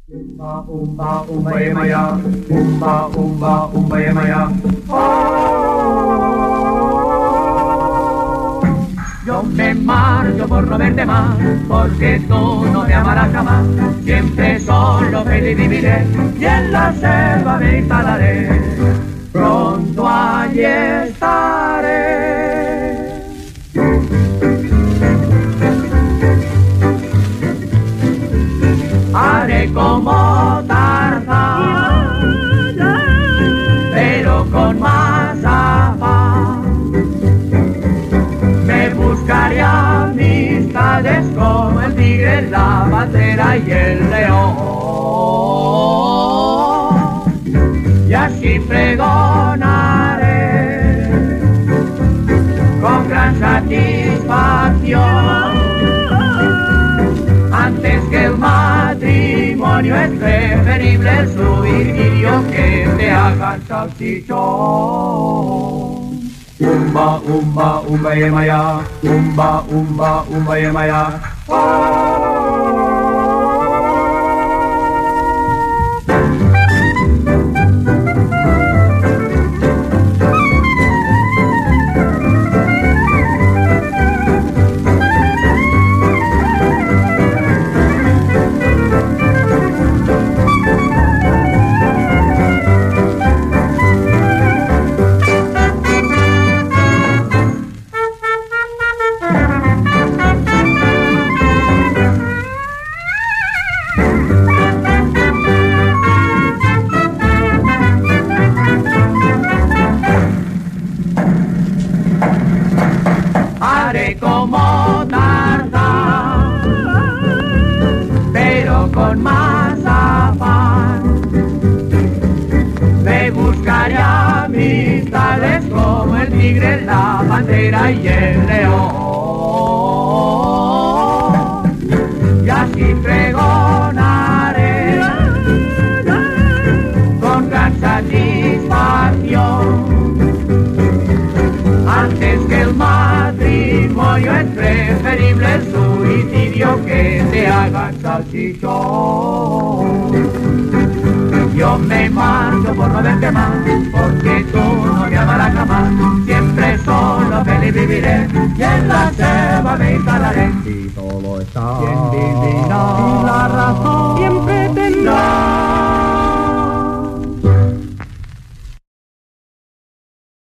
Umba, umba, umba, yemaya. Umba, umba, umba, yemaya. Yo me marcho por no verte más, porque tú no me amarás jamás. Siempre solo feliz viviré y en la selva me instalaré. Pronto allí estaré. Haré como Tarzán, pero con más afán. Me buscaré amistades como el tigre, la pantera y el león. Y así pregonaré con gran satisfacción. Antes que el matrimonio es preferible el suicidio que te hagan salchichón. Umba, umba, umba, yemaya. Umba, umba, umba, yemaya. Haré como Tarzán, pero con más afán. Me buscaré amistades como el tigre, la pantera y el león. Y así pregonaré con gran satisfacción. Antes que el matrimonio es preferible el suicidio que te hagan salchichón. Yo me marcho por no verte más, porque tú no me amarás jamás. Siempre solo feliz viviré y en la selva me instalaré. Y todo está ¿Quién vivirá? y la razón